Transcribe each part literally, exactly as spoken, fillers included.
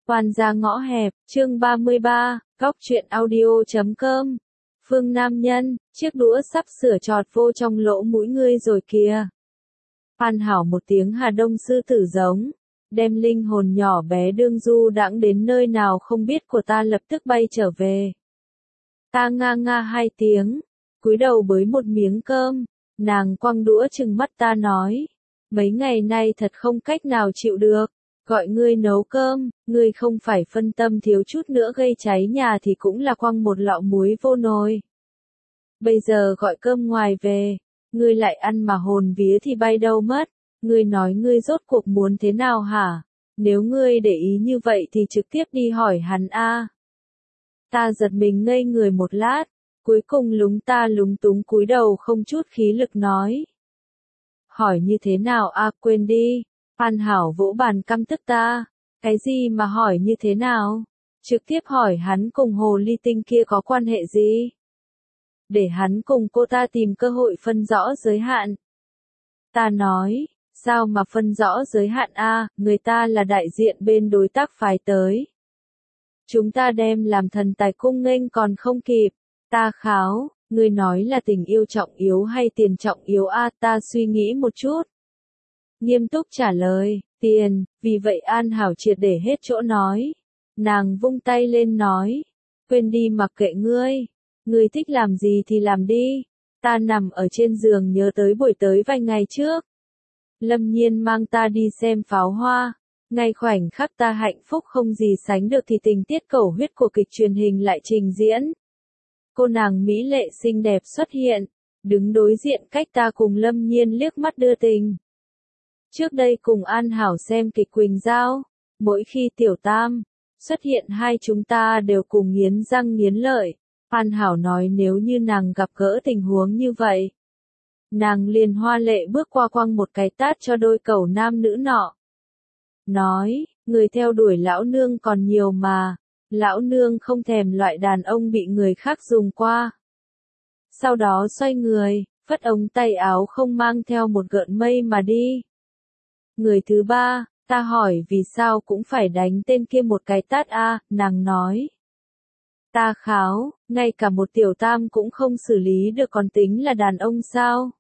Oan gia ngõ hẹp, chương ba mươi ba, góc truyện audio chấm com. Phương nam nhân, chiếc đũa sắp sửa chọt vô trong lỗ mũi ngươi rồi kìa. Phan hảo một tiếng Hà Đông sư tử giống, đem linh hồn nhỏ bé đương du đãng đến nơi nào không biết của ta lập tức bay trở về. Ta nga nga hai tiếng, cúi đầu bới một miếng cơm, nàng quăng đũa trừng mắt ta nói, mấy ngày nay thật không cách nào chịu được. Gọi ngươi nấu cơm, ngươi không phải phân tâm thiếu chút nữa gây cháy nhà thì cũng là quăng một lọ muối vô nồi. Bây giờ gọi cơm ngoài về, ngươi lại ăn mà hồn vía thì bay đâu mất, ngươi nói ngươi rốt cuộc muốn thế nào hả? Nếu ngươi để ý như vậy thì trực tiếp đi hỏi hắn a. Ta giật mình ngây người một lát, cuối cùng lúng ta lúng túng cúi đầu không chút khí lực nói. Hỏi như thế nào a, quên đi. Phan Hảo vỗ bàn căm tức ta, cái gì mà hỏi như thế nào? Trực tiếp hỏi hắn cùng hồ ly tinh kia có quan hệ gì? Để hắn cùng cô ta tìm cơ hội phân rõ giới hạn. Ta nói, sao mà phân rõ giới hạn a, người ta là đại diện bên đối tác phái tới. Chúng ta đem làm thần tài cung nghênh còn không kịp, ta kháo, người nói là tình yêu trọng yếu hay tiền trọng yếu a, ta suy nghĩ một chút. Nghiêm túc trả lời, tiền, vì vậy An Hảo triệt để hết chỗ nói. Nàng vung tay lên nói, quên đi mặc kệ ngươi, ngươi thích làm gì thì làm đi. Ta nằm ở trên giường nhớ tới buổi tới vài ngày trước. Lâm Nhiên mang ta đi xem pháo hoa, ngay khoảnh khắc ta hạnh phúc không gì sánh được thì tình tiết cầu huyết của kịch truyền hình lại trình diễn. Cô nàng mỹ lệ xinh đẹp xuất hiện, đứng đối diện cách ta cùng Lâm Nhiên liếc mắt đưa tình. Trước đây cùng An Hảo xem kịch Quỳnh Giao, mỗi khi Tiểu Tam xuất hiện hai chúng ta đều cùng nghiến răng nghiến lợi. An Hảo nói nếu như nàng gặp gỡ tình huống như vậy, nàng liền hoa lệ bước qua quăng một cái tát cho đôi cẩu nam nữ nọ. Nói, người theo đuổi lão nương còn nhiều mà, lão nương không thèm loại đàn ông bị người khác dùng qua. Sau đó xoay người, phất ống tay áo không mang theo một gợn mây mà đi. Người thứ ba, ta hỏi vì sao cũng phải đánh tên kia một cái tát a, nàng nói. Ta kháo, ngay cả một tiểu tam cũng không xử lý được còn tính là đàn ông sao?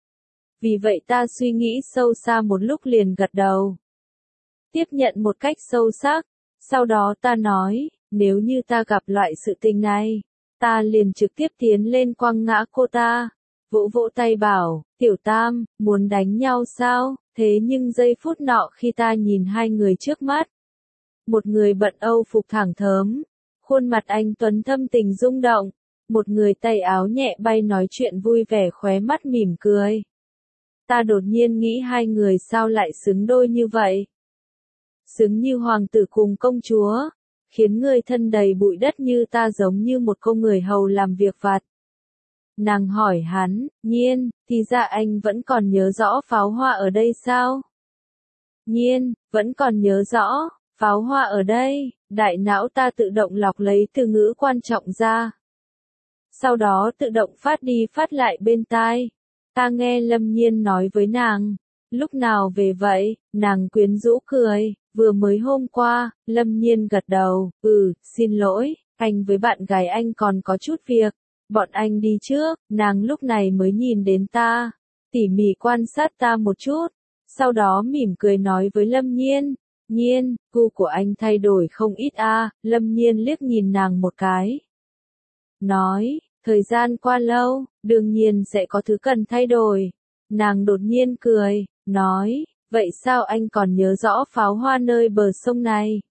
Vì vậy ta suy nghĩ sâu xa một lúc liền gật đầu. Tiếp nhận một cách sâu sắc, sau đó ta nói, nếu như ta gặp loại sự tình này, ta liền trực tiếp tiến lên quăng ngã cô ta. Vỗ vỗ tay bảo, tiểu tam, muốn đánh nhau sao? Thế nhưng giây phút nọ khi ta nhìn hai người trước mắt, một người bận âu phục thẳng thớm, khuôn mặt anh tuấn thâm tình rung động, một người tay áo nhẹ bay nói chuyện vui vẻ khóe mắt mỉm cười. Ta đột nhiên nghĩ hai người sao lại xứng đôi như vậy? Xứng như hoàng tử cùng công chúa, khiến người thân đầy bụi đất như ta giống như một cô người hầu làm việc vặt. Nàng hỏi hắn, Nhiên, thì ra anh vẫn còn nhớ rõ pháo hoa ở đây sao? Nhiên, vẫn còn nhớ rõ, pháo hoa ở đây, đại não ta tự động lọc lấy từ ngữ quan trọng ra. Sau đó tự động phát đi phát lại bên tai. Ta nghe Lâm Nhiên nói với nàng, lúc nào về vậy, nàng quyến rũ cười, vừa mới hôm qua, Lâm Nhiên gật đầu, ừ, xin lỗi, anh với bạn gái anh còn có chút việc. Bọn anh đi trước, nàng lúc này mới nhìn đến ta, tỉ mỉ quan sát ta một chút, sau đó mỉm cười nói với Lâm Nhiên, Nhiên, gu của anh thay đổi không ít a. À. Lâm Nhiên liếc nhìn nàng một cái. Nói, thời gian qua lâu, đương nhiên sẽ có thứ cần thay đổi. Nàng đột nhiên cười, nói, vậy sao anh còn nhớ rõ pháo hoa nơi bờ sông này?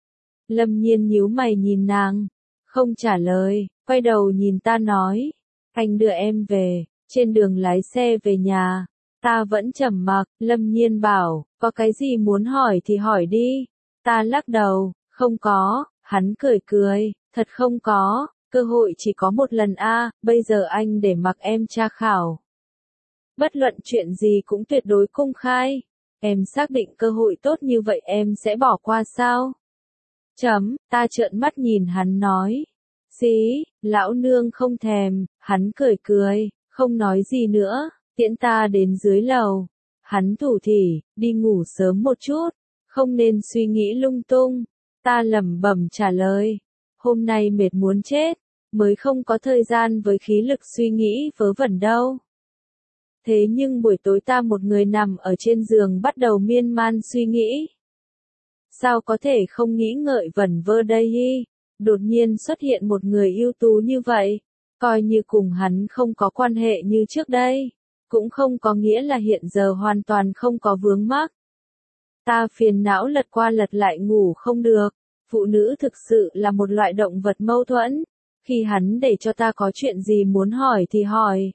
Lâm Nhiên nhíu mày nhìn nàng, không trả lời. Quay đầu nhìn ta nói, anh đưa em về, trên đường lái xe về nhà. Ta vẫn trầm mặc, Lâm Nhiên bảo, có cái gì muốn hỏi thì hỏi đi. Ta lắc đầu, không có, hắn cười cười, thật không có, cơ hội chỉ có một lần a, bây giờ anh để mặc em tra khảo. Bất luận chuyện gì cũng tuyệt đối công khai, em xác định cơ hội tốt như vậy em sẽ bỏ qua sao? Chấm, ta trợn mắt nhìn hắn nói. Xí, lão nương không thèm, hắn cười cười, không nói gì nữa, tiễn ta đến dưới lầu. Hắn thủ thỉ, đi ngủ sớm một chút, không nên suy nghĩ lung tung. Ta lẩm bẩm trả lời. Hôm nay mệt muốn chết, mới không có thời gian với khí lực suy nghĩ vớ vẩn đâu. Thế nhưng buổi tối ta một người nằm ở trên giường bắt đầu miên man suy nghĩ. Sao có thể không nghĩ ngợi vẩn vơ đây hi? Đột nhiên xuất hiện một người ưu tú như vậy, coi như cùng hắn không có quan hệ như trước đây, cũng không có nghĩa là hiện giờ hoàn toàn không có vướng mắc. Ta phiền não lật qua lật lại ngủ không được, phụ nữ thực sự là một loại động vật mâu thuẫn, khi hắn để cho ta có chuyện gì muốn hỏi thì hỏi.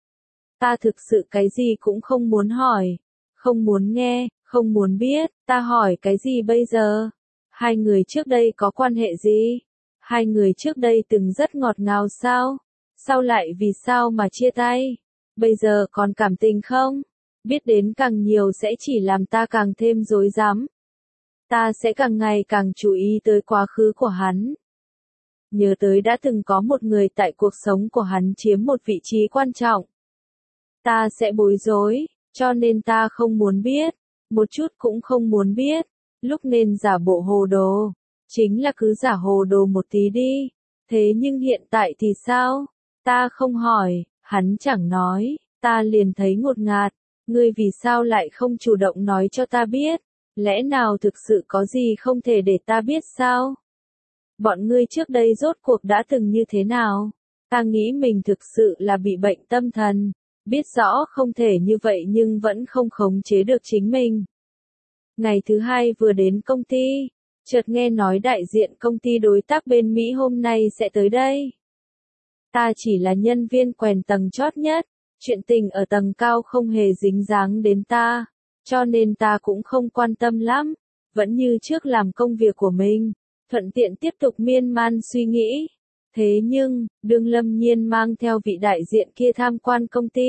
Ta thực sự cái gì cũng không muốn hỏi, không muốn nghe, không muốn biết, ta hỏi cái gì bây giờ? Hai người trước đây có quan hệ gì? Hai người trước đây từng rất ngọt ngào sao? Sao lại vì sao mà chia tay? Bây giờ còn cảm tình không? Biết đến càng nhiều sẽ chỉ làm ta càng thêm rối rắm. Ta sẽ càng ngày càng chú ý tới quá khứ của hắn. Nhớ tới đã từng có một người tại cuộc sống của hắn chiếm một vị trí quan trọng. Ta sẽ bối rối, cho nên ta không muốn biết, một chút cũng không muốn biết, lúc nên giả bộ hồ đồ, chính là cứ giả hồ đồ một tí đi, thế nhưng hiện tại thì sao? Ta không hỏi, hắn chẳng nói, ta liền thấy ngột ngạt, ngươi vì sao lại không chủ động nói cho ta biết, lẽ nào thực sự có gì không thể để ta biết sao? Bọn ngươi trước đây rốt cuộc đã từng như thế nào? Ta nghĩ mình thực sự là bị bệnh tâm thần. Biết rõ không thể như vậy nhưng vẫn không khống chế được chính mình. Ngày thứ hai vừa đến công ty, chợt nghe nói đại diện công ty đối tác bên Mỹ hôm nay sẽ tới đây. Ta chỉ là nhân viên quèn tầng chót nhất, chuyện tình ở tầng cao không hề dính dáng đến ta, cho nên ta cũng không quan tâm lắm, vẫn như trước làm công việc của mình, thuận tiện tiếp tục miên man suy nghĩ. Thế nhưng, đương Lâm Nhiên mang theo vị đại diện kia tham quan công ty.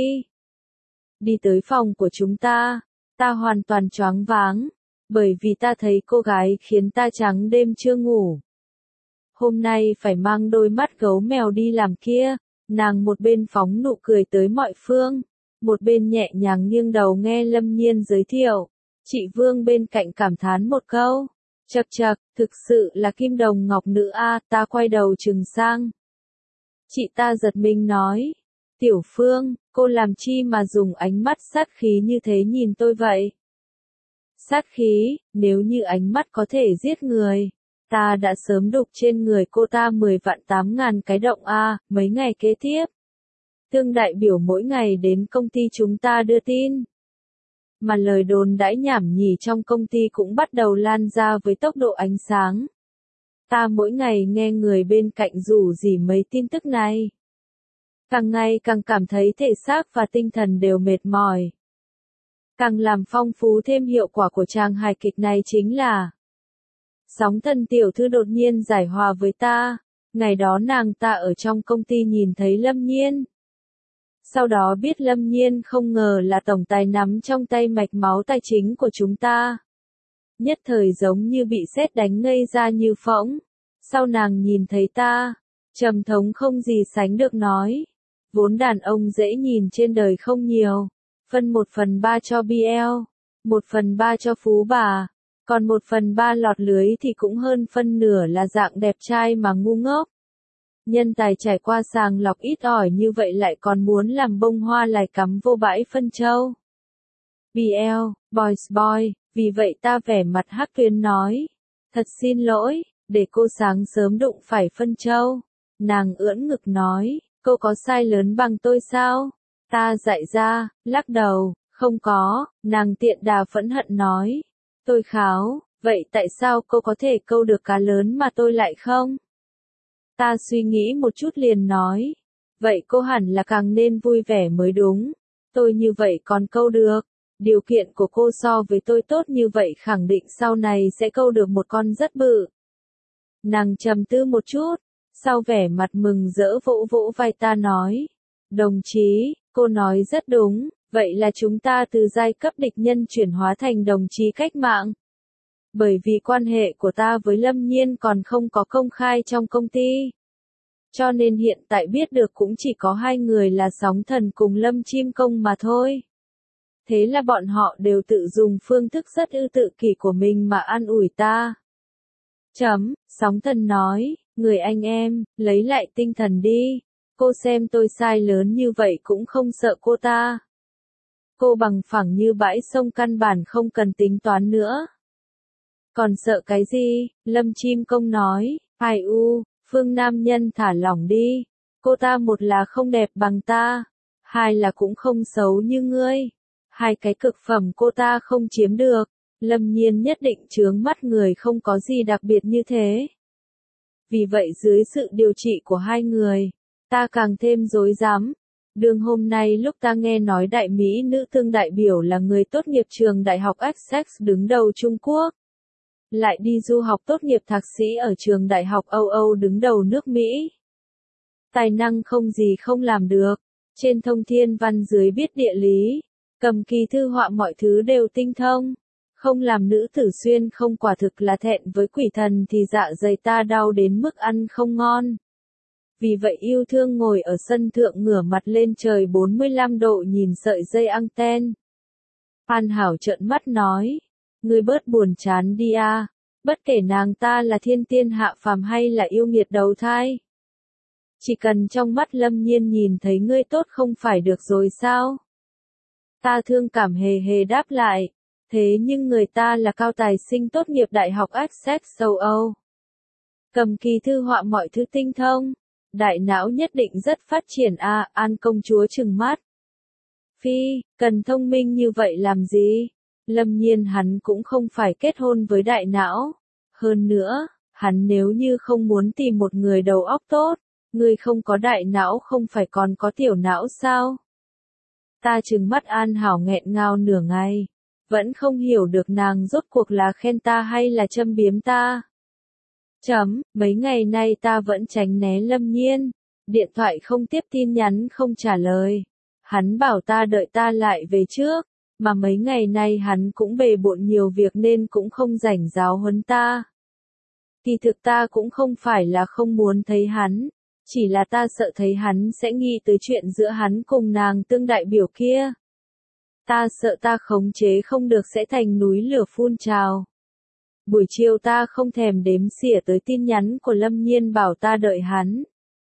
Đi tới phòng của chúng ta, ta hoàn toàn choáng váng, bởi vì ta thấy cô gái khiến ta trắng đêm chưa ngủ. Hôm nay phải mang đôi mắt gấu mèo đi làm kia, nàng một bên phóng nụ cười tới mọi phương, một bên nhẹ nhàng nghiêng đầu nghe Lâm Nhiên giới thiệu. Chị Vương bên cạnh cảm thán một câu. Chậc chậc, thực sự là kim đồng ngọc nữ a, ta quay đầu trừng sang. Chị ta giật mình nói, Tiểu Phương, cô làm chi mà dùng ánh mắt sát khí như thế nhìn tôi vậy? Sát khí, nếu như ánh mắt có thể giết người, ta đã sớm đục trên người cô ta mười vạn tám ngàn cái động a, mấy ngày kế tiếp. Tương đại biểu mỗi ngày đến công ty chúng ta đưa tin. Mà lời đồn đãi nhảm nhỉ trong công ty cũng bắt đầu lan ra với tốc độ ánh sáng. Ta mỗi ngày nghe người bên cạnh rủ rỉ mấy tin tức này. Càng ngày càng cảm thấy thể xác và tinh thần đều mệt mỏi. Càng làm phong phú thêm hiệu quả của tràng hài kịch này chính là Sóng Thần tiểu thư đột nhiên giải hòa với ta. Ngày đó nàng ta ở trong công ty nhìn thấy Lâm Nhiên. Sau đó biết Lâm Nhiên không ngờ là tổng tài nắm trong tay mạch máu tài chính của chúng ta. Nhất thời giống như bị sét đánh ngây ra như phỗng. Sau nàng nhìn thấy ta, trầm thống không gì sánh được nói. Vốn đàn ông dễ nhìn trên đời không nhiều. Phân một phần ba cho bê lờ, một phần ba cho phú bà, còn một phần ba lọt lưới thì cũng hơn phân nửa là dạng đẹp trai mà ngu ngốc. Nhân tài trải qua sàng lọc ít ỏi như vậy lại còn muốn làm bông hoa lại cắm vô bãi phân châu. bê lờ, boys boy, vì vậy ta vẻ mặt hắc tuyến nói. Thật xin lỗi, để cô sáng sớm đụng phải phân châu. Nàng ưỡn ngực nói, cô có sai lớn bằng tôi sao? Ta dạy ra, lắc đầu, không có, nàng tiện đà phẫn hận nói. Tôi kháo, vậy tại sao cô có thể câu được cá lớn mà tôi lại không? Ta suy nghĩ một chút liền nói. Vậy cô hẳn là càng nên vui vẻ mới đúng. Tôi như vậy còn câu được. Điều kiện của cô so với tôi tốt như vậy khẳng định sau này sẽ câu được một con rất bự. Nàng trầm tư một chút. Sau vẻ mặt mừng rỡ vỗ vỗ vai ta nói. Đồng chí, cô nói rất đúng. Vậy là chúng ta từ giai cấp địch nhân chuyển hóa thành đồng chí cách mạng. Bởi vì quan hệ của ta với Lâm Nhiên còn không có công khai trong công ty. Cho nên hiện tại biết được cũng chỉ có hai người là Sóng Thần cùng Lâm Chim Công mà thôi. Thế là bọn họ đều tự dùng phương thức rất ư tự kỷ của mình mà an ủi ta. Chấm, sóng thần nói, người anh em, lấy lại tinh thần đi. Cô xem tôi sai lớn như vậy cũng không sợ cô ta. Cô bằng phẳng như bãi sông căn bản không cần tính toán nữa. Còn sợ cái gì? Lâm Chim Công nói, ai u, Phương nam nhân thả lỏng đi. Cô ta một là không đẹp bằng ta, hai là cũng không xấu như ngươi. Hai cái cực phẩm cô ta không chiếm được. Lâm Nhiên nhất định chướng mắt người không có gì đặc biệt như thế. Vì vậy dưới sự điều trị của hai người, ta càng thêm rối rắm. Đường hôm nay lúc ta nghe nói đại Mỹ nữ tương đại biểu là người tốt nghiệp trường đại học Essex đứng đầu Trung Quốc, lại đi du học tốt nghiệp thạc sĩ ở trường đại học Âu Âu đứng đầu nước Mỹ. Tài năng không gì không làm được, trên thông thiên văn dưới biết địa lý, cầm kỳ thư họa mọi thứ đều tinh thông. Không làm nữ tử xuyên không quả thực là thẹn với quỷ thần thì dạ dày ta đau đến mức ăn không ngon. Vì vậy yêu thương ngồi ở sân thượng ngửa mặt lên trời bốn mươi lăm độ nhìn sợi dây anten. Phan Hảo trợn mắt nói, ngươi bớt buồn chán đi a, bất kể nàng ta là thiên tiên hạ phàm hay là yêu nghiệt đầu thai. Chỉ cần trong mắt Lâm Nhiên nhìn thấy ngươi tốt không phải được rồi sao? Ta thương cảm hề hề đáp lại. Thế nhưng người ta là cao tài sinh tốt nghiệp đại học Essex châu Âu. Cầm kỳ thư họa mọi thứ tinh thông. Đại não nhất định rất phát triển a. À, An công chúa trừng mắt. Phi, cần thông minh như vậy làm gì? Lâm Nhiên hắn cũng không phải kết hôn với đại não. Hơn nữa, hắn nếu như không muốn tìm một người đầu óc tốt, người không có đại não không phải còn có tiểu não sao? Ta trừng mắt An Hảo nghẹn ngào nửa ngày. Vẫn không hiểu được nàng rốt cuộc là khen ta hay là châm biếm ta. Chấm, mấy ngày nay ta vẫn tránh né Lâm Nhiên. Điện thoại không tiếp tin nhắn không trả lời. Hắn bảo ta đợi ta lại về trước. Mà mấy ngày nay hắn cũng bề bộn nhiều việc nên cũng không rảnh giáo huấn ta. Kỳ thực ta cũng không phải là không muốn thấy hắn. Chỉ là ta sợ thấy hắn sẽ nghĩ tới chuyện giữa hắn cùng nàng tương đại biểu kia. Ta sợ ta khống chế không được sẽ thành núi lửa phun trào. Buổi chiều ta không thèm đếm xỉa tới tin nhắn của Lâm Nhiên bảo ta đợi hắn.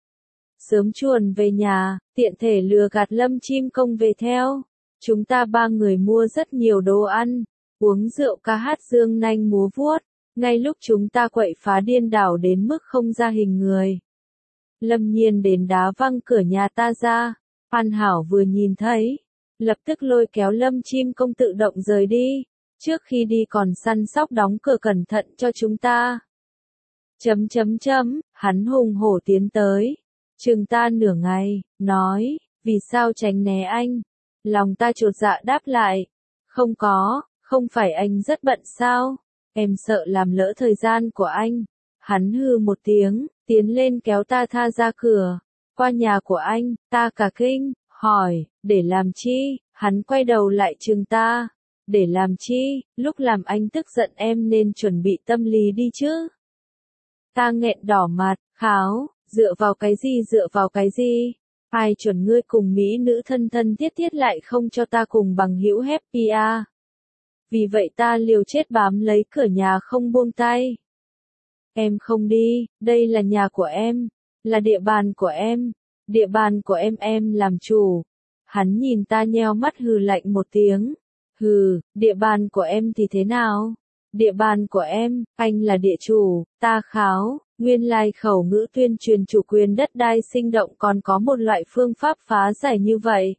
Sớm chuồn về nhà, tiện thể lừa gạt Lâm Chim Công về theo. Chúng ta ba người mua rất nhiều đồ ăn, uống rượu ca hát dương nanh múa vuốt. Ngay lúc chúng ta quậy phá điên đảo đến mức không ra hình người. Lâm Nhiên đến đá văng cửa nhà ta ra. Phan Hảo vừa nhìn thấy, lập tức lôi kéo Lâm Chim Công tự động rời đi, trước khi đi còn săn sóc đóng cửa cẩn thận cho chúng ta. Chấm chấm chấm, hắn hùng hổ tiến tới, chừng ta nửa ngày, nói, vì sao tránh né anh? Lòng ta chột dạ đáp lại, không có, không phải anh rất bận sao? Em sợ làm lỡ thời gian của anh. Hắn hừ một tiếng, tiến lên kéo ta tha ra cửa, qua nhà của anh, ta cả kinh. Hỏi, để làm chi? Hắn quay đầu lại chừng ta. Để làm chi? Lúc làm anh tức giận em nên chuẩn bị tâm lý đi chứ. Ta nghẹn đỏ mặt, kháo, dựa vào cái gì dựa vào cái gì? Ai chuẩn ngươi cùng mỹ nữ thân thân thiết thiết lại không cho ta cùng bằng hữu happy à? Vì vậy ta liều chết bám lấy cửa nhà không buông tay. Em không đi, đây là nhà của em, là địa bàn của em. Địa bàn của em em làm chủ. Hắn nhìn ta nheo mắt hừ lạnh một tiếng. Hừ, địa bàn của em thì thế nào? Địa bàn của em, anh là địa chủ, ta kháo. Nguyên lai khẩu ngữ tuyên truyền chủ quyền đất đai sinh động còn có một loại phương pháp phá giải như vậy.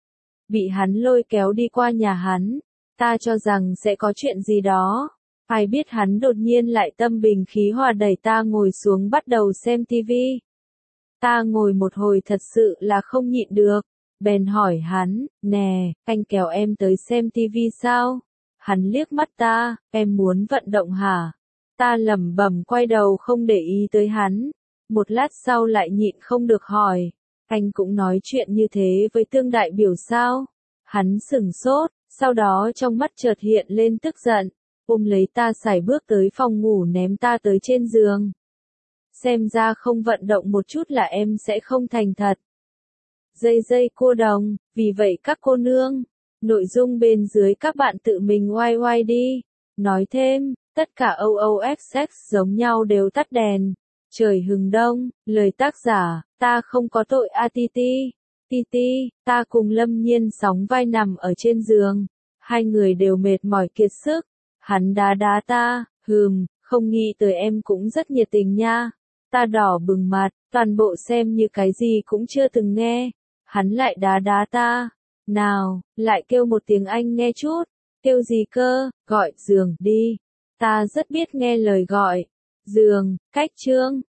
Bị hắn lôi kéo đi qua nhà hắn. Ta cho rằng sẽ có chuyện gì đó. Ai biết hắn đột nhiên lại tâm bình khí hòa đẩy ta ngồi xuống bắt đầu xem tivi. Ta ngồi một hồi thật sự là không nhịn được, bèn hỏi hắn, nè, anh kéo em tới xem tivi sao? Hắn liếc mắt ta, em muốn vận động hả? Ta lẩm bẩm quay đầu không để ý tới hắn, một lát sau lại nhịn không được hỏi, anh cũng nói chuyện như thế với tương đại biểu sao? Hắn sửng sốt, sau đó trong mắt chợt hiện lên tức giận, ôm lấy ta sải bước tới phòng ngủ ném ta tới trên giường. Xem ra không vận động một chút là em sẽ không thành thật. Dây dây cô đồng, vì vậy các cô nương, nội dung bên dưới các bạn tự mình oai oai đi. Nói thêm, Tất cả o o ét ích giống nhau đều tắt đèn. Trời hừng đông, lời tác giả, ta không có tội a tê tê. tê tê, ta cùng Lâm Nhiên sóng vai nằm ở trên giường. Hai người đều mệt mỏi kiệt sức. Hắn đá đá ta, hừm, không nghĩ tới em cũng rất nhiệt tình nha. Ta đỏ bừng mặt, toàn bộ xem như cái gì cũng chưa từng nghe. Hắn lại đá đá ta. Nào, lại kêu một tiếng Anh nghe chút. Kêu gì cơ, gọi giường đi. Ta rất biết nghe lời gọi. Giường, cách chương.